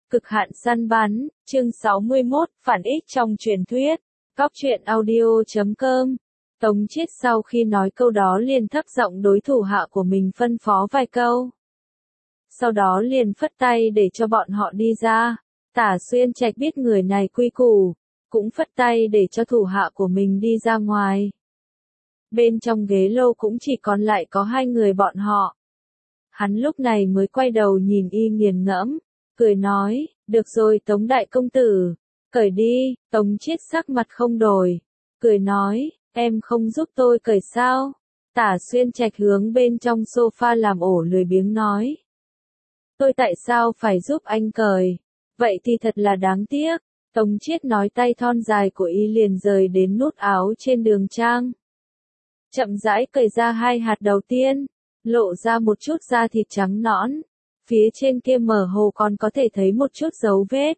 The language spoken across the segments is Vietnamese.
Cực hạn săn bắn, chương 61, phản ích trong truyền thuyết. Cóc truyện audio.com. Tống Chiết sau khi nói câu đó liền thấp giọng đối thủ hạ của mình phân phó vài câu. Sau đó liền phất tay để cho bọn họ đi ra. Tả Xuyên Trạch biết người này quy củ, cũng phất tay để cho thủ hạ của mình đi ra ngoài. Bên trong ghế lô cũng chỉ còn lại có hai người bọn họ. Hắn lúc này mới quay đầu nhìn y nghiền ngẫm, cười nói, được rồi Tống đại công tử, cởi đi. Tống Chiết sắc mặt không đổi, cười nói, em không giúp tôi cởi sao? Tả Xuyên Trạch hướng bên trong sofa làm ổ lười biếng nói. Tôi tại sao phải giúp anh cởi? Vậy thì thật là đáng tiếc. Tống Chiết nói, tay thon dài của y liền rời đến nút áo trên đường trang. Chậm rãi cởi ra hai hạt đầu tiên, lộ ra một chút da thịt trắng nõn. Phía trên kia mơ hồ còn có thể thấy một chút dấu vết.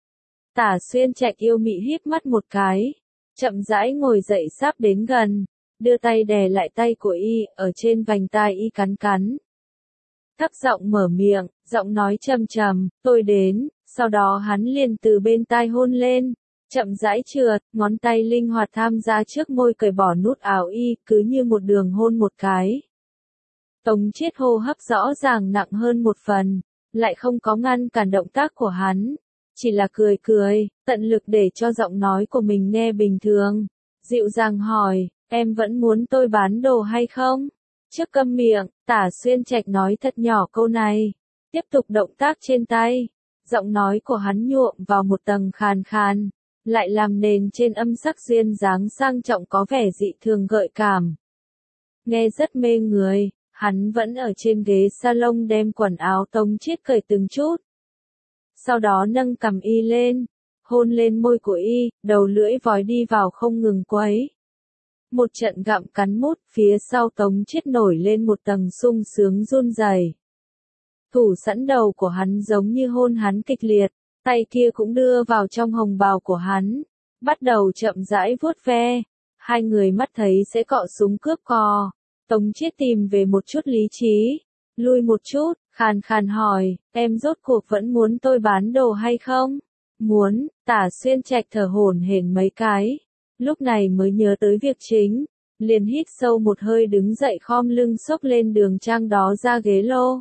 Tả Xuyên Trạch yêu mị híp mắt một cái, chậm rãi ngồi dậy sắp đến gần, đưa tay đè lại tay của y, ở trên vành tai y cắn cắn. Thấp giọng mở miệng, giọng nói trầm trầm, tôi đến, sau đó hắn liền từ bên tai hôn lên, chậm rãi trượt, ngón tay linh hoạt tham gia trước môi cởi bỏ nút áo y, cứ như một đường hôn một cái. Tống Chiết hô hấp rõ ràng nặng hơn một phần, lại không có ngăn cản động tác của hắn, chỉ là cười cười, tận lực để cho giọng nói của mình nghe bình thường, dịu dàng hỏi, em vẫn muốn tôi bán đồ hay không? Trước câm miệng, Tả Xuyên Trạch nói thật nhỏ câu này, tiếp tục động tác trên tay, giọng nói của hắn nhuộm vào một tầng khàn khàn, lại làm nền trên âm sắc duyên dáng sang trọng có vẻ dị thường gợi cảm. Nghe rất mê người. Hắn vẫn ở trên ghế salon đem quần áo Tống Chiết cởi từng chút. Sau đó nâng cằm y lên, hôn lên môi của y, đầu lưỡi vói đi vào không ngừng quấy. Một trận gặm cắn mút, phía sau Tống Chiết nổi lên một tầng sung sướng run rẩy. Thủ sẵn đầu của hắn giống như hôn hắn kịch liệt, tay kia cũng đưa vào trong hồng bào của hắn, bắt đầu chậm rãi vuốt ve. Hai người mắt thấy sẽ cọ súng cướp cò. Tống Chiết tìm về một chút lý trí, lui một chút, khàn khàn hỏi, em rốt cuộc vẫn muốn tôi bán đồ hay không? Muốn. Tả Xuyên Trạch thở hổn hển mấy cái, lúc này mới nhớ tới việc chính, liền hít sâu một hơi đứng dậy khom lưng xốc lên đường trang đó ra ghế lô.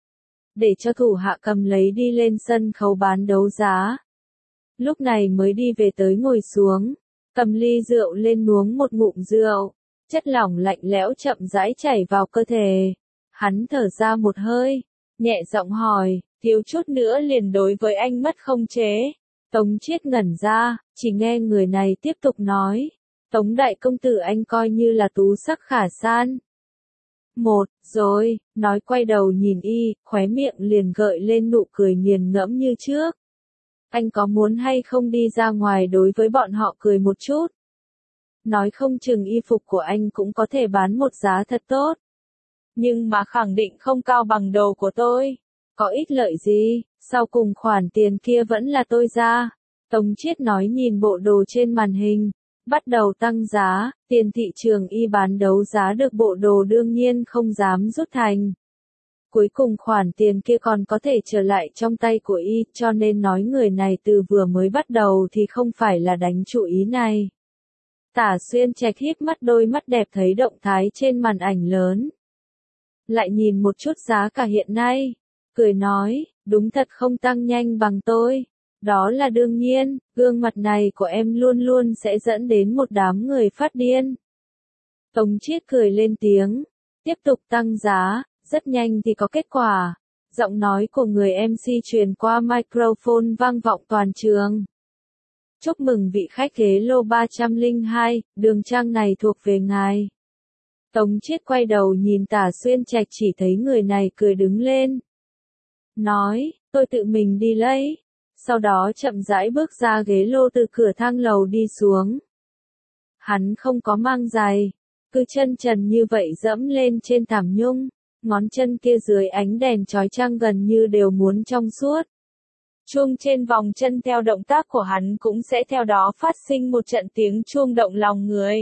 Để cho thủ hạ cầm lấy đi lên sân khấu bán đấu giá. Lúc này mới đi về tới ngồi xuống, cầm ly rượu lên uống một ngụm rượu. Chất lỏng lạnh lẽo chậm rãi chảy vào cơ thể. Hắn thở ra một hơi, nhẹ giọng hỏi, thiếu chút nữa liền đối với anh mất khống chế. Tống Chiết ngẩn ra, chỉ nghe người này tiếp tục nói, Tống đại công tử anh coi như là tú sắc khả san. Một, rồi, nói quay đầu nhìn y, khóe miệng liền gợi lên nụ cười nghiền ngẫm như trước. Anh có muốn hay không đi ra ngoài đối với bọn họ cười một chút? Nói không chừng y phục của anh cũng có thể bán một giá thật tốt. Nhưng mà khẳng định không cao bằng đồ của tôi. Có ích lợi gì, sau cùng khoản tiền kia vẫn là tôi ra. Tống Chiết nói nhìn bộ đồ trên màn hình, bắt đầu tăng giá, tiền thị trường y bán đấu giá được bộ đồ đương nhiên không dám rút thành. Cuối cùng khoản tiền kia còn có thể trở lại trong tay của y, cho nên nói người này từ vừa mới bắt đầu thì không phải là đánh chủ ý này. Tả Xuyên Trạch híp mắt, đôi mắt đẹp thấy động thái trên màn ảnh lớn. Lại nhìn một chút giá cả hiện nay, cười nói, đúng thật không tăng nhanh bằng tôi. Đó là đương nhiên, gương mặt này của em luôn luôn sẽ dẫn đến một đám người phát điên. Tống Chiết cười lên tiếng, tiếp tục tăng giá, rất nhanh thì có kết quả. Giọng nói của người MC truyền qua microphone vang vọng toàn trường. Chúc mừng vị khách ghế lô 302, đường trang này thuộc về ngài. Tống Chiết quay đầu nhìn Tả Xuyên Trạch, chỉ thấy người này cười đứng lên. Nói, tôi tự mình đi lấy. Sau đó chậm rãi bước ra ghế lô từ cửa thang lầu đi xuống. Hắn không có mang giày, cứ chân trần như vậy dẫm lên trên thảm nhung, ngón chân kia dưới ánh đèn chói chang gần như đều muốn trong suốt. Chuông trên vòng chân theo động tác của hắn cũng sẽ theo đó phát sinh một trận tiếng chuông động lòng người.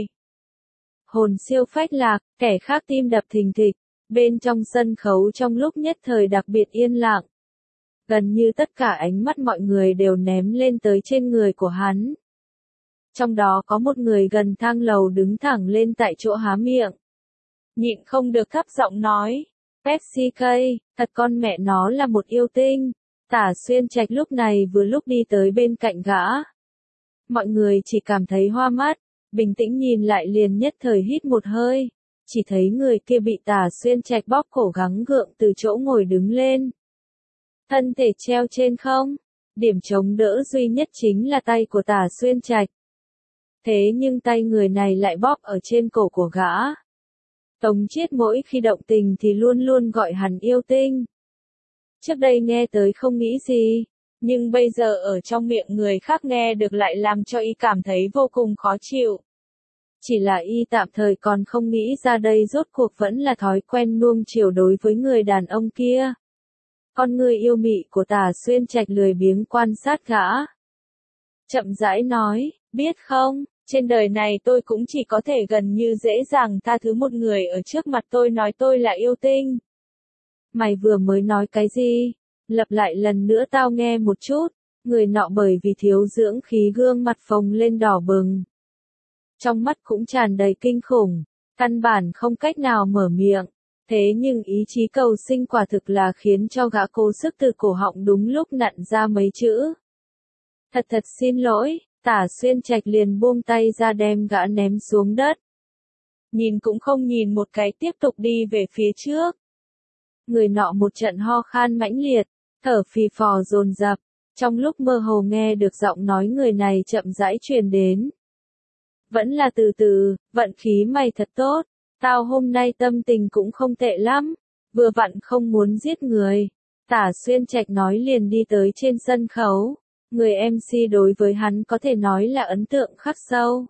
Hồn siêu phách lạc, kẻ khác tim đập thình thịch, bên trong sân khấu trong lúc nhất thời đặc biệt yên lặng. Gần như tất cả ánh mắt mọi người đều ném lên tới trên người của hắn. Trong đó có một người gần thang lầu đứng thẳng lên tại chỗ há miệng. Nhịn không được thấp giọng nói. Pepsi K, thật con mẹ nó là một yêu tinh. Tả Xuyên Trạch lúc này vừa lúc đi tới bên cạnh gã. Mọi người chỉ cảm thấy hoa mắt, bình tĩnh nhìn lại liền nhất thời hít một hơi. Chỉ thấy người kia bị Tả Xuyên Trạch bóp cổ gắng gượng từ chỗ ngồi đứng lên. Thân thể treo trên không, điểm chống đỡ duy nhất chính là tay của Tả Xuyên Trạch. Thế nhưng tay người này lại bóp ở trên cổ của gã. Tống Chiết mỗi khi động tình thì luôn luôn gọi hắn yêu tinh. Trước đây nghe tới không nghĩ gì, nhưng bây giờ ở trong miệng người khác nghe được lại làm cho y cảm thấy vô cùng khó chịu. Chỉ là y tạm thời còn không nghĩ ra đây rốt cuộc vẫn là thói quen nuông chiều đối với người đàn ông kia. Con người yêu mị của Tả Xuyên Trạch lười biếng quan sát gã. Chậm rãi nói, biết không, trên đời này tôi cũng chỉ có thể gần như dễ dàng tha thứ một người ở trước mặt tôi nói tôi là yêu tinh. Mày vừa mới nói cái gì? Lặp lại lần nữa tao nghe một chút. Người nọ bởi vì thiếu dưỡng khí gương mặt phồng lên đỏ bừng. Trong mắt cũng tràn đầy kinh khủng, căn bản không cách nào mở miệng. Thế nhưng ý chí cầu sinh quả thực là khiến cho gã cố sức từ cổ họng đúng lúc nặn ra mấy chữ. Thật xin lỗi, Tả Xuyên Trạch liền buông tay ra đem gã ném xuống đất. Nhìn cũng không nhìn một cái tiếp tục đi về phía trước. Người nọ một trận ho khan mãnh liệt, thở phì phò dồn dập, trong lúc mơ hồ nghe được giọng nói người này chậm rãi truyền đến. Vẫn là từ từ, vận khí mày thật tốt, tao hôm nay tâm tình cũng không tệ lắm, vừa vặn không muốn giết người. Tả Xuyên Trạch nói liền đi tới trên sân khấu, người MC đối với hắn có thể nói là ấn tượng khắc sâu.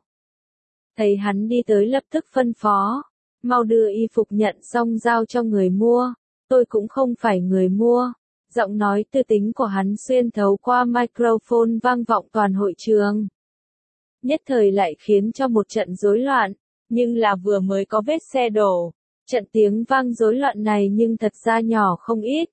Thấy hắn đi tới lập tức phân phó, mau đưa y phục nhận xong giao cho người mua, tôi cũng không phải người mua. Giọng nói tư tính của hắn xuyên thấu qua microphone vang vọng toàn hội trường. Nhất thời lại khiến cho một trận rối loạn, nhưng là vừa mới có vết xe đổ. Trận tiếng vang rối loạn này nhưng thật ra nhỏ không ít.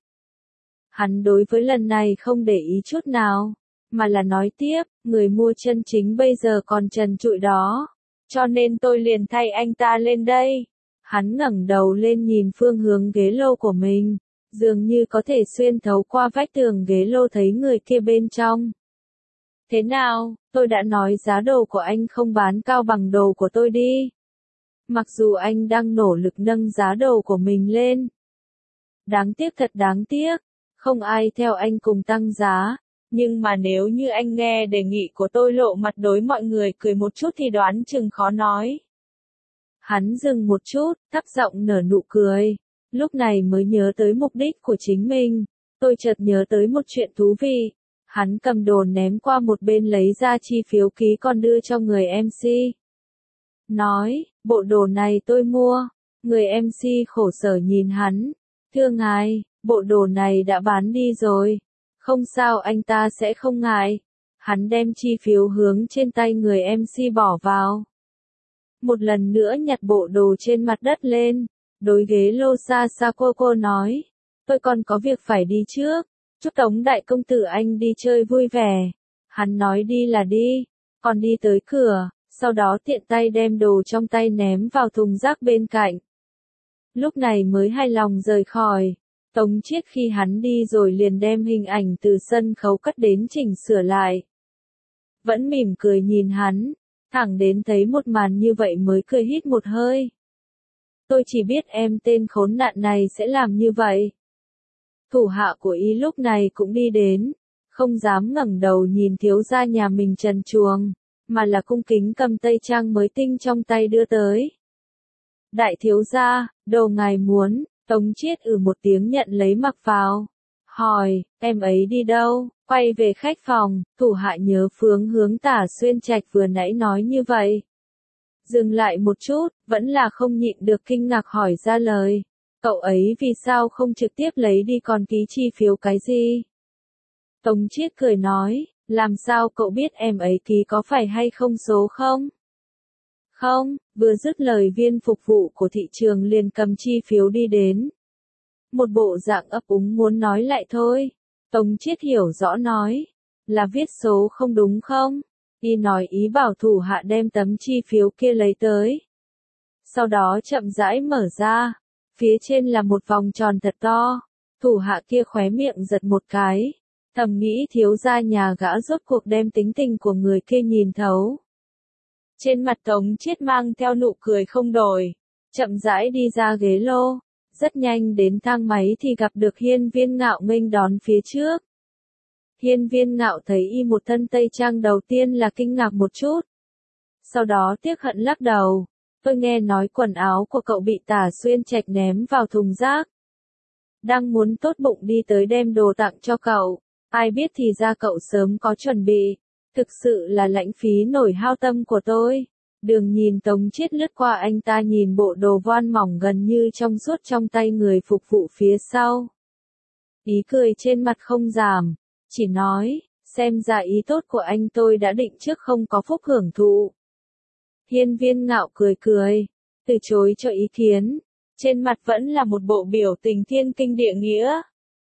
Hắn đối với lần này không để ý chút nào, mà là nói tiếp, người mua chân chính bây giờ còn trần trụi đó. Cho nên tôi liền thay anh ta lên đây. Hắn ngẩng đầu lên nhìn phương hướng ghế lô của mình, dường như có thể xuyên thấu qua vách tường ghế lô thấy người kia bên trong. Thế nào, tôi đã nói giá đồ của anh không bán cao bằng đồ của tôi đi. Mặc dù anh đang nỗ lực nâng giá đồ của mình lên. Đáng tiếc thật đáng tiếc, không ai theo anh cùng tăng giá. Nhưng mà nếu như anh nghe đề nghị của tôi lộ mặt đối mọi người cười một chút thì đoán chừng khó nói. Hắn dừng một chút, thấp giọng nở nụ cười. Lúc này mới nhớ tới mục đích của chính mình. Tôi chợt nhớ tới một chuyện thú vị. Hắn cầm đồ ném qua một bên lấy ra chi phiếu ký còn đưa cho người MC. Nói, bộ đồ này tôi mua. Người MC khổ sở nhìn hắn. Thưa ngài, bộ đồ này đã bán đi rồi. Không sao, anh ta sẽ không ngại. Hắn đem chi phiếu hướng trên tay người MC bỏ vào. Một lần nữa nhặt bộ đồ trên mặt đất lên. Đối ghế lô xa cô nói. Tôi còn có việc phải đi trước. Chúc Tống đại công tử anh đi chơi vui vẻ. Hắn nói đi là đi. Còn đi tới cửa. Sau đó tiện tay đem đồ trong tay ném vào thùng rác bên cạnh. Lúc này mới hài lòng rời khỏi. Tống Chiết khi hắn đi rồi liền đem hình ảnh từ sân khấu cắt đến chỉnh sửa lại. Vẫn mỉm cười nhìn hắn, thẳng đến thấy một màn như vậy mới cười hít một hơi. Tôi chỉ biết em tên khốn nạn này sẽ làm như vậy. Thủ hạ của y lúc này cũng đi đến, không dám ngẩng đầu nhìn thiếu gia nhà mình trần truồng, mà là cung kính cầm tây trang mới tinh trong tay đưa tới. Đại thiếu gia, đồ ngài muốn. Tống Chiết một tiếng nhận lấy mặc vào. Hỏi, em ấy đi đâu? Quay về khách phòng, thủ hạ nhớ phương hướng Tả Xuyên Trạch vừa nãy nói như vậy. Dừng lại một chút, vẫn là không nhịn được kinh ngạc hỏi ra lời. Cậu ấy vì sao không trực tiếp lấy đi còn ký chi phiếu cái gì? Tống Chiết cười nói, làm sao cậu biết em ấy ký có phải hay không số không? Không, vừa dứt lời viên phục vụ của thị trường liền cầm chi phiếu đi đến. Một bộ dạng ấp úng muốn nói lại thôi. Tống Chiết hiểu rõ nói, là viết số không đúng không? Y nói ý bảo thủ hạ đem tấm chi phiếu kia lấy tới. Sau đó chậm rãi mở ra, phía trên là một vòng tròn thật to, thủ hạ kia khóe miệng giật một cái, thầm nghĩ thiếu gia nhà gã rốt cuộc đem tính tình của người kia nhìn thấu. Trên mặt Tống Chiết mang theo nụ cười không đổi, chậm rãi đi ra ghế lô, rất nhanh đến thang máy thì gặp được Hiên Viên Ngạo nghênh đón phía trước. Hiên Viên Ngạo thấy y một thân tây trang đầu tiên là kinh ngạc một chút. Sau đó tiếc hận lắc đầu, tôi nghe nói quần áo của cậu bị Tả Xuyên Trạch ném vào thùng rác. Đang muốn tốt bụng đi tới đem đồ tặng cho cậu, ai biết thì ra cậu sớm có chuẩn bị, thực sự là lãng phí nổi hao tâm của tôi. Đường nhìn Tống Chiết lướt qua anh ta nhìn bộ đồ voan mỏng gần như trong suốt trong tay người phục vụ phía sau. Ý cười trên mặt không giảm, chỉ nói, xem ra ý tốt của anh tôi đã định trước không có phúc hưởng thụ. Hiên Viên Ngạo cười cười, từ chối cho ý kiến, trên mặt vẫn là một bộ biểu tình thiên kinh địa nghĩa.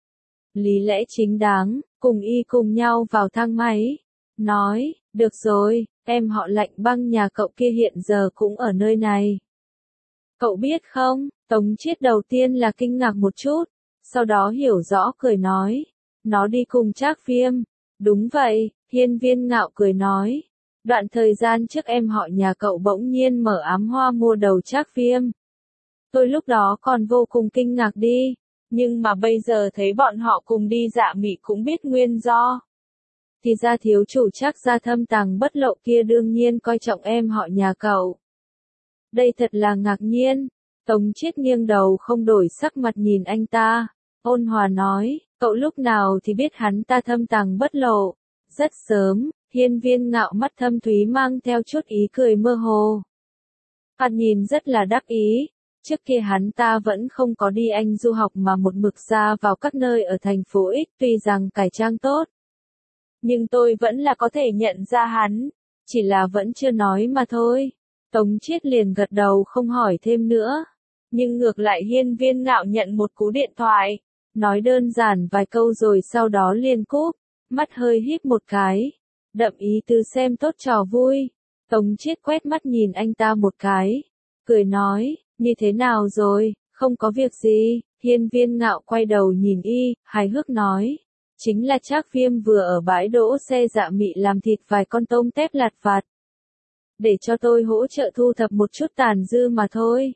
Lý lẽ chính đáng, cùng y cùng nhau vào thang máy, nói, được rồi, em họ Lạnh Băng nhà cậu kia hiện giờ cũng ở nơi này. Cậu biết không, Tống Chiết đầu tiên là kinh ngạc một chút, sau đó hiểu rõ cười nói, nó đi cùng Trác Viêm. Đúng vậy, Hiên Viên Ngạo cười nói, đoạn thời gian trước em họ nhà cậu bỗng nhiên mở ám hoa mua đầu Trác Viêm. Tôi lúc đó còn vô cùng kinh ngạc đi, nhưng mà bây giờ thấy bọn họ cùng đi Dạ Mị cũng biết nguyên do. Thì ra thiếu chủ Trác gia thâm tàng bất lộ kia đương nhiên coi trọng em họ nhà cậu. Đây thật là ngạc nhiên. Tống Chiết nghiêng đầu không đổi sắc mặt nhìn anh ta, ôn hòa nói, cậu lúc nào thì biết hắn ta thâm tàng bất lộ. Rất sớm, Hiên Viên Ngạo mắt thâm thúy mang theo chút ý cười mơ hồ. Hắn nhìn rất là đắc ý, trước kia hắn ta vẫn không có đi Anh du học mà một mực ra vào các nơi ở thành phố X, tuy rằng cải trang tốt. Nhưng tôi vẫn là có thể nhận ra hắn, chỉ là vẫn chưa nói mà thôi. Tống Chiết liền gật đầu không hỏi thêm nữa. Nhưng ngược lại Hiên Viên Ngạo nhận một cú điện thoại, nói đơn giản vài câu rồi sau đó liền cúp, mắt hơi híp một cái, đậm ý tứ xem tốt trò vui. Tống Chiết quét mắt nhìn anh ta một cái, cười nói, như thế nào rồi, không có việc gì. Hiên Viên Ngạo quay đầu nhìn y, hài hước nói, chính là Trác Viêm vừa ở bãi đỗ xe Dạ Mị làm thịt vài con tôm tép lạt vặt, để cho tôi hỗ trợ thu thập một chút tàn dư mà thôi.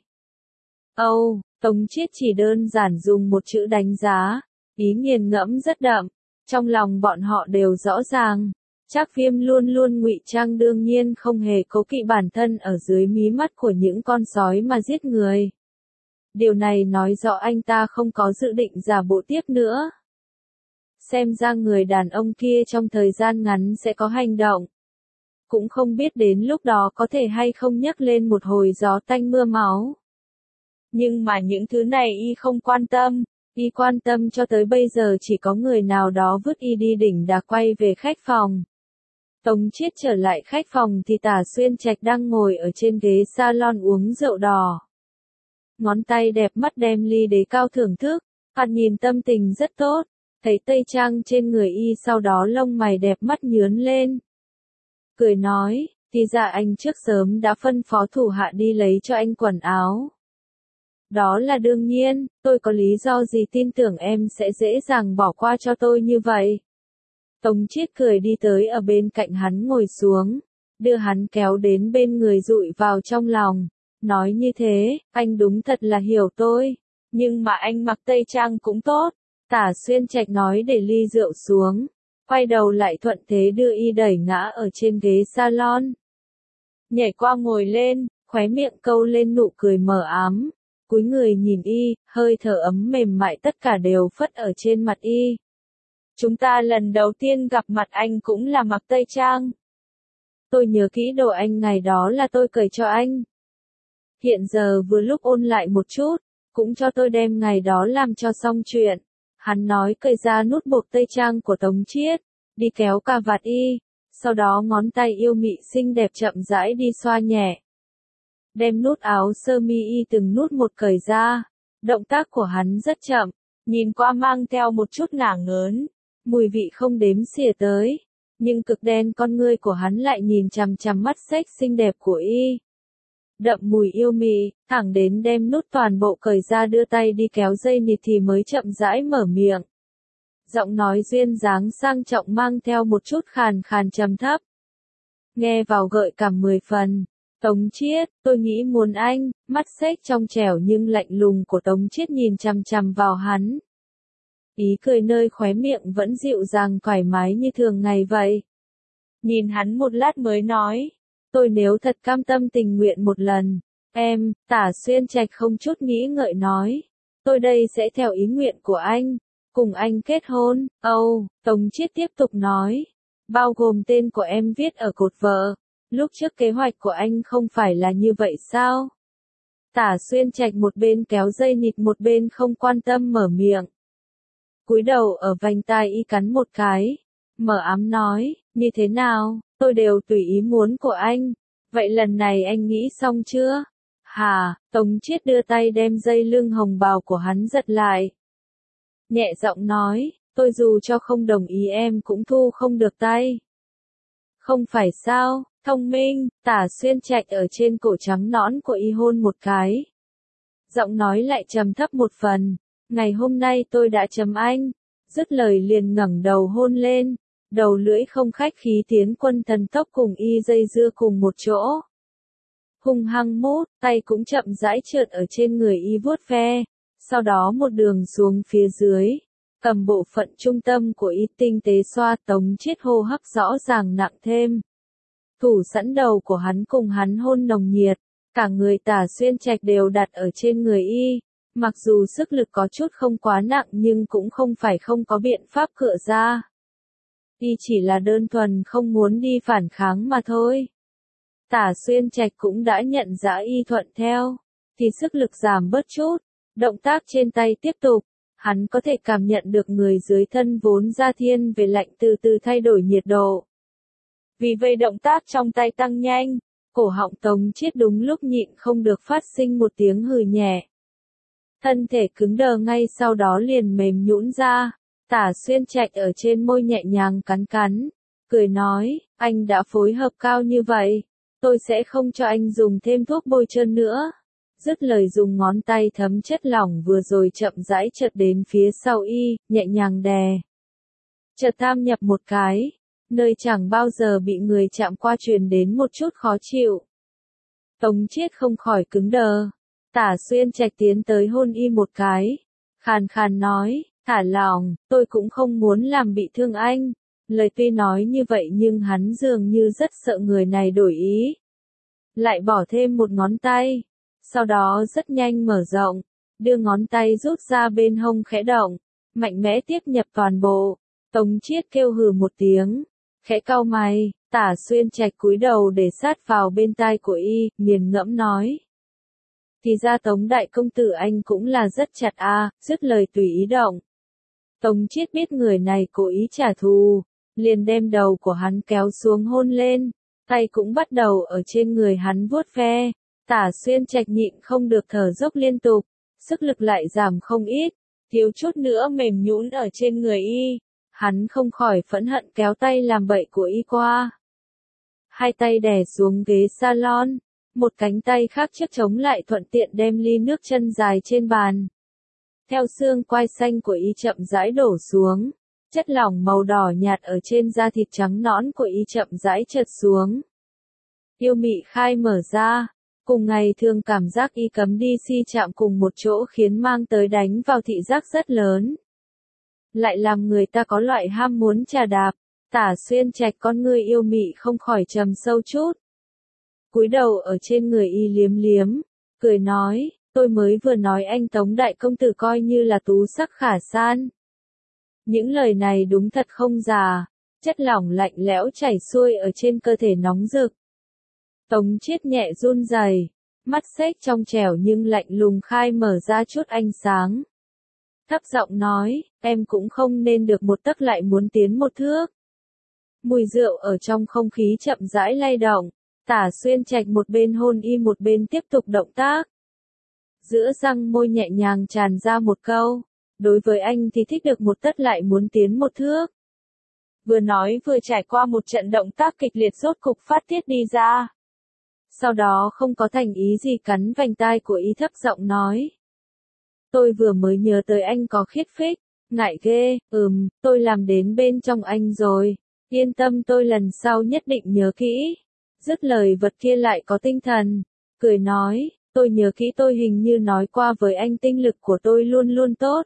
Âu, Tống Chiết chỉ đơn giản dùng một chữ đánh giá, ý nghiền ngẫm rất đậm, trong lòng bọn họ đều rõ ràng. Trác Viêm luôn luôn ngụy trang đương nhiên không hề cố kỵ bản thân ở dưới mí mắt của những con sói mà giết người. Điều này nói rõ anh ta không có dự định giả bộ tiếp nữa. Xem ra người đàn ông kia trong thời gian ngắn sẽ có hành động. Cũng không biết đến lúc đó có thể hay không nhấc lên một hồi gió tanh mưa máu. Nhưng mà những thứ này y không quan tâm, y quan tâm cho tới bây giờ chỉ có người nào đó vứt y đi đỉnh đà quay về khách phòng. Tống Chiết trở lại khách phòng thì Tả Xuyên Trạch đang ngồi ở trên ghế salon uống rượu đỏ. Ngón tay đẹp mắt đem ly đế cao thưởng thức, hắn nhìn tâm tình rất tốt, thấy tây trang trên người y sau đó lông mày đẹp mắt nhướn lên. Cười nói, thì ra anh trước sớm đã phân phó thủ hạ đi lấy cho anh quần áo. Đó là đương nhiên, tôi có lý do gì tin tưởng em sẽ dễ dàng bỏ qua cho tôi như vậy. Tống Chiết cười đi tới ở bên cạnh hắn ngồi xuống, đưa hắn kéo đến bên người dụi vào trong lòng, nói như thế, anh đúng thật là hiểu tôi, nhưng mà anh mặc tây trang cũng tốt. Tả Xuyên Trạch nói để ly rượu xuống, quay đầu lại thuận thế đưa y đẩy ngã ở trên ghế salon. Nhảy qua ngồi lên, khóe miệng câu lên nụ cười mờ ám, cúi người nhìn y, hơi thở ấm mềm mại tất cả đều phất ở trên mặt y. Chúng ta lần đầu tiên gặp mặt anh cũng là mặc tây trang. Tôi nhớ kỹ đồ anh ngày đó là tôi cởi cho anh. Hiện giờ vừa lúc ôn lại một chút, cũng cho tôi đem ngày đó làm cho xong chuyện. Hắn nói cởi ra nút buộc tây trang của Tống Chiết, đi kéo cà vạt y, sau đó ngón tay yêu mị xinh đẹp chậm rãi đi xoa nhẹ. Đem nút áo sơ mi y từng nút một cởi ra, động tác của hắn rất chậm, nhìn qua mang theo một chút ngả ngớn, mùi vị không đếm xỉa tới, nhưng cực đen con ngươi của hắn lại nhìn chằm chằm mắt xếch xinh đẹp của y. Đậm mùi yêu mị, thẳng đến đem nút toàn bộ cởi ra đưa tay đi kéo dây nịt thì mới chậm rãi mở miệng. Giọng nói duyên dáng sang trọng mang theo một chút khàn khàn trầm thấp. Nghe vào gợi cảm 10 phần. Tống Chiết, tôi nghĩ muốn anh, mắt xếch trong trẻo nhưng lạnh lùng của Tống Chiết nhìn chằm chằm vào hắn. Ý cười nơi khóe miệng vẫn dịu dàng thoải mái như thường ngày vậy. Nhìn hắn một lát mới nói, tôi nếu thật cam tâm tình nguyện một lần, em, Tả Xuyên Trạch không chút nghĩ ngợi nói, tôi đây sẽ theo ý nguyện của anh, cùng anh kết hôn. Tống Chiết tiếp tục nói, bao gồm tên của em viết ở cột vợ. Lúc trước kế hoạch của anh không phải là như vậy sao? Tả Xuyên Trạch một bên kéo dây nịt một bên không quan tâm mở miệng. Cúi đầu ở vành tai y cắn một cái. Mở ám nói, như thế nào, tôi đều tùy ý muốn của anh. Vậy lần này anh nghĩ xong chưa? Hà, Tống Chiết đưa tay đem dây lưng hồng bào của hắn giật lại. Nhẹ giọng nói, tôi dù cho không đồng ý em cũng thu không được tay. Không phải sao? Thông minh, Tả Xuyên Trạch ở trên cổ trắng nõn của y hôn một cái. Giọng nói lại trầm thấp một phần, ngày hôm nay tôi đã chấm anh, dứt lời liền ngẩng đầu hôn lên, đầu lưỡi không khách khí tiến quân thần tốc cùng y dây dưa cùng một chỗ. Hung hăng mút, tay cũng chậm rãi trượt ở trên người y vuốt ve, sau đó một đường xuống phía dưới, cầm bộ phận trung tâm của y tinh tế xoa. Tống Chiết hô hấp rõ ràng nặng thêm. Thủ sẵn đầu của hắn cùng hắn hôn nồng nhiệt, cả người Tả Xuyên Trạch đều đặt ở trên người y, mặc dù sức lực có chút không quá nặng nhưng cũng không phải không có biện pháp cựa ra. Y chỉ là đơn thuần không muốn đi phản kháng mà thôi. Tả Xuyên Trạch cũng đã nhận ra y thuận theo, thì sức lực giảm bớt chút, động tác trên tay tiếp tục, hắn có thể cảm nhận được người dưới thân vốn ra thiên về lạnh từ từ thay đổi nhiệt độ. Vì vậy động tác trong tay tăng nhanh, cổ họng Tống Chiết đúng lúc nhịn không được phát sinh một tiếng hừ nhẹ. Thân thể cứng đờ ngay sau đó liền mềm nhũn ra, Tả Xuyên Trạch ở trên môi nhẹ nhàng cắn cắn, cười nói, anh đã phối hợp cao như vậy, tôi sẽ không cho anh dùng thêm thuốc bôi trơn nữa. Dứt lời dùng ngón tay thấm chất lỏng vừa rồi chậm rãi chợt đến phía sau y, nhẹ nhàng đè. Chợt tham nhập một cái, nơi chẳng bao giờ bị người chạm qua truyền đến một chút khó chịu. Tống Chiết không khỏi cứng đờ. Tả Xuyên Trạch tiến tới hôn y một cái. Khàn khàn nói, thả lỏng, tôi cũng không muốn làm bị thương anh. Lời tuy nói như vậy nhưng hắn dường như rất sợ người này đổi ý. Lại bỏ thêm một ngón tay. Sau đó rất nhanh mở rộng, đưa ngón tay rút ra bên hông khẽ động, mạnh mẽ tiếp nhập toàn bộ. Tống Chiết kêu hừ một tiếng, khẽ cau mày. Tả Xuyên Trạch cúi đầu để sát vào bên tai của y, nghiền ngẫm nói. Thì ra Tống đại công tử anh cũng là rất chặt a, dứt lời tùy ý động. Tống Chiết biết người này cố ý trả thù, liền đem đầu của hắn kéo xuống hôn lên, tay cũng bắt đầu ở trên người hắn vuốt ve. Tả Xuyên Trạch nhịn không được thở dốc liên tục, sức lực lại giảm không ít, thiếu chút nữa mềm nhũn ở trên người y. Hắn không khỏi phẫn hận kéo tay làm bậy của y qua. Hai tay đè xuống ghế salon, một cánh tay khác chiếc chống lại thuận tiện đem ly nước chân dài trên bàn. Theo xương quai xanh của y chậm rãi đổ xuống, chất lỏng màu đỏ nhạt ở trên da thịt trắng nõn của y chậm rãi trượt xuống. Yêu mị khai mở ra, cùng ngày thường cảm giác y cấm đi si chạm cùng một chỗ khiến mang tới đánh vào thị giác rất lớn. Lại làm người ta có loại ham muốn trà đạp. Tả Xuyên Trạch con ngươi yêu mị không khỏi trầm sâu chút. Cúi đầu ở trên người y liếm liếm, cười nói, tôi mới vừa nói anh Tống đại công tử coi như là tú sắc khả san. Những lời này đúng thật không giả, chất lỏng lạnh lẽo chảy xuôi ở trên cơ thể nóng rực. Tống Chiết nhẹ run rẩy, mắt xếch trong trẻo nhưng lạnh lùng khai mở ra chút ánh sáng. Thấp giọng nói, em cũng không nên được một tấc lại muốn tiến một thước. Mùi rượu ở trong không khí chậm rãi lay động, Tả Xuyên Trạch một bên hôn y một bên tiếp tục động tác. Giữa răng môi nhẹ nhàng tràn ra một câu, đối với anh thì thích được một tấc lại muốn tiến một thước. vừa nói vừa trải qua một trận động tác kịch liệt rốt cục phát tiết đi ra. Sau đó không có thành ý gì cắn vành tai của Y thấp giọng nói. Tôi vừa mới nhớ tới anh có khiết phích, ngại ghê, tôi làm đến bên trong anh rồi, yên tâm tôi lần sau nhất định nhớ kỹ. Dứt lời vật kia lại có tinh thần, cười nói, tôi nhớ kỹ tôi hình như nói qua với anh tinh lực của tôi luôn luôn tốt.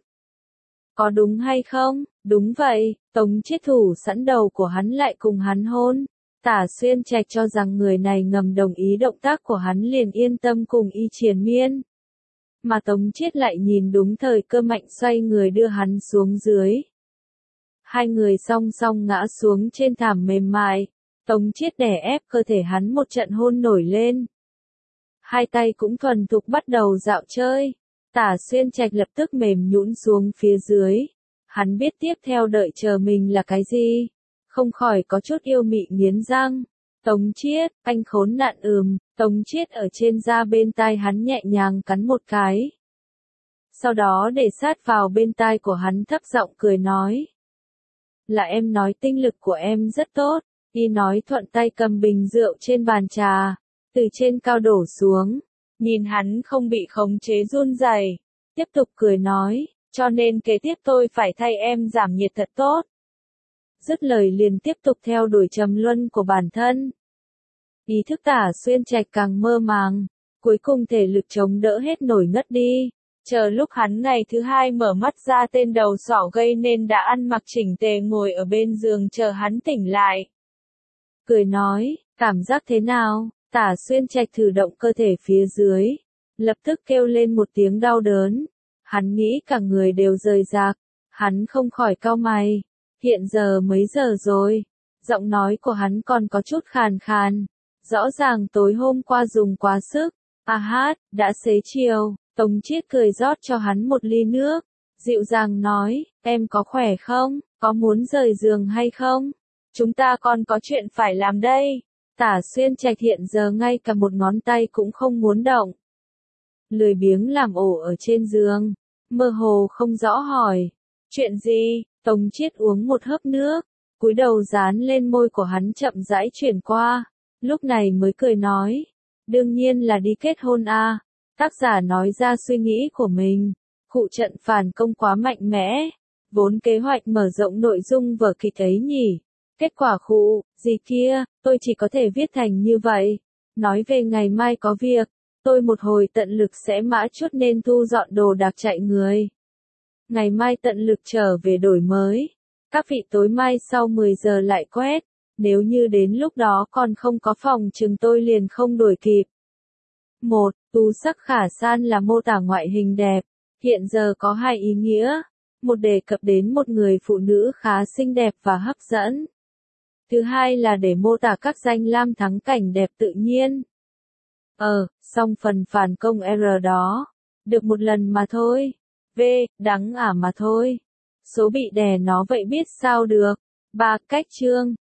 Có đúng hay không? Đúng vậy, Tống Chiết thủ sẵn đầu của hắn lại cùng hắn hôn. Tả Xuyên Trạch cho rằng người này ngầm đồng ý động tác của hắn liền yên tâm cùng y triền miên. Mà Tống Chiết lại nhìn đúng thời cơ mạnh xoay người đưa hắn xuống dưới. Hai người song song ngã xuống trên thảm mềm mại, Tống Chiết đè ép cơ thể hắn một trận hôn nổi lên. Hai tay cũng thuần thục bắt đầu dạo chơi, Tả Xuyên Trạch lập tức mềm nhũn xuống phía dưới. Hắn biết tiếp theo đợi chờ mình là cái gì, không khỏi có chút yêu mị nghiến răng. Tống Chiết, anh khốn nạn Tống Chiết ở trên da bên tai hắn nhẹ nhàng cắn một cái. Sau đó để sát vào bên tai của hắn thấp giọng cười nói. Là em nói tinh lực của em rất tốt, y nói thuận tay cầm bình rượu trên bàn trà, từ trên cao đổ xuống, nhìn hắn không bị khống chế run rẩy, tiếp tục cười nói, cho nên kế tiếp tôi phải thay em giảm nhiệt thật tốt. Dứt lời liền tiếp tục theo đuổi trầm luân của bản thân. Ý thức Tả Xuyên Trạch càng mơ màng, cuối cùng thể lực chống đỡ hết nổi ngất đi. Chờ lúc hắn ngày thứ hai mở mắt ra tên đầu sỏ gây nên đã ăn mặc chỉnh tề ngồi ở bên giường chờ hắn tỉnh lại. Cười nói, cảm giác thế nào? Tả Xuyên Trạch thử động cơ thể phía dưới, lập tức kêu lên một tiếng đau đớn. Hắn nghĩ cả người đều rời rạc, hắn không khỏi cau mày. Hiện giờ mấy giờ rồi? Giọng nói của hắn còn có chút khàn khàn. Rõ ràng tối hôm qua dùng quá sức. Đã xế chiều. Tống Chiết cười rót cho hắn một ly nước. Dịu dàng nói, em có khỏe không? Có muốn rời giường hay không? Chúng ta còn có chuyện phải làm đây. Tả Xuyên Trạch hiện giờ ngay cả một ngón tay cũng không muốn động. Lười biếng làm ổ ở trên giường. Mơ hồ không rõ hỏi. Chuyện gì? Tống Chiết uống một hớp nước, cúi đầu dán lên môi của hắn chậm rãi chuyển qua, lúc này mới cười nói, đương nhiên là đi kết hôn a. Tác giả nói ra suy nghĩ của mình, khụ trận phản công quá mạnh mẽ, vốn kế hoạch mở rộng nội dung vở kịch ấy nhỉ, kết quả khụ, gì kia, tôi chỉ có thể viết thành như vậy, nói về ngày mai có việc, tôi một hồi tận lực sẽ mã chút nên thu dọn đồ đạc chạy người. Ngày mai tận lực trở về đổi mới. Các vị tối mai sau 10 giờ lại quét. Nếu như đến lúc đó còn không có phòng chừng tôi liền không đổi kịp. 1. Tú sắc khả san là mô tả ngoại hình đẹp. Hiện giờ có hai ý nghĩa. Một đề cập đến một người phụ nữ khá xinh đẹp và hấp dẫn. Thứ hai là để mô tả các danh lam thắng cảnh đẹp tự nhiên. Xong phần phản công R đó. Được một lần mà thôi. V, đắng mà thôi. Số bị đè nó vậy biết sao được. 3. Cách chương.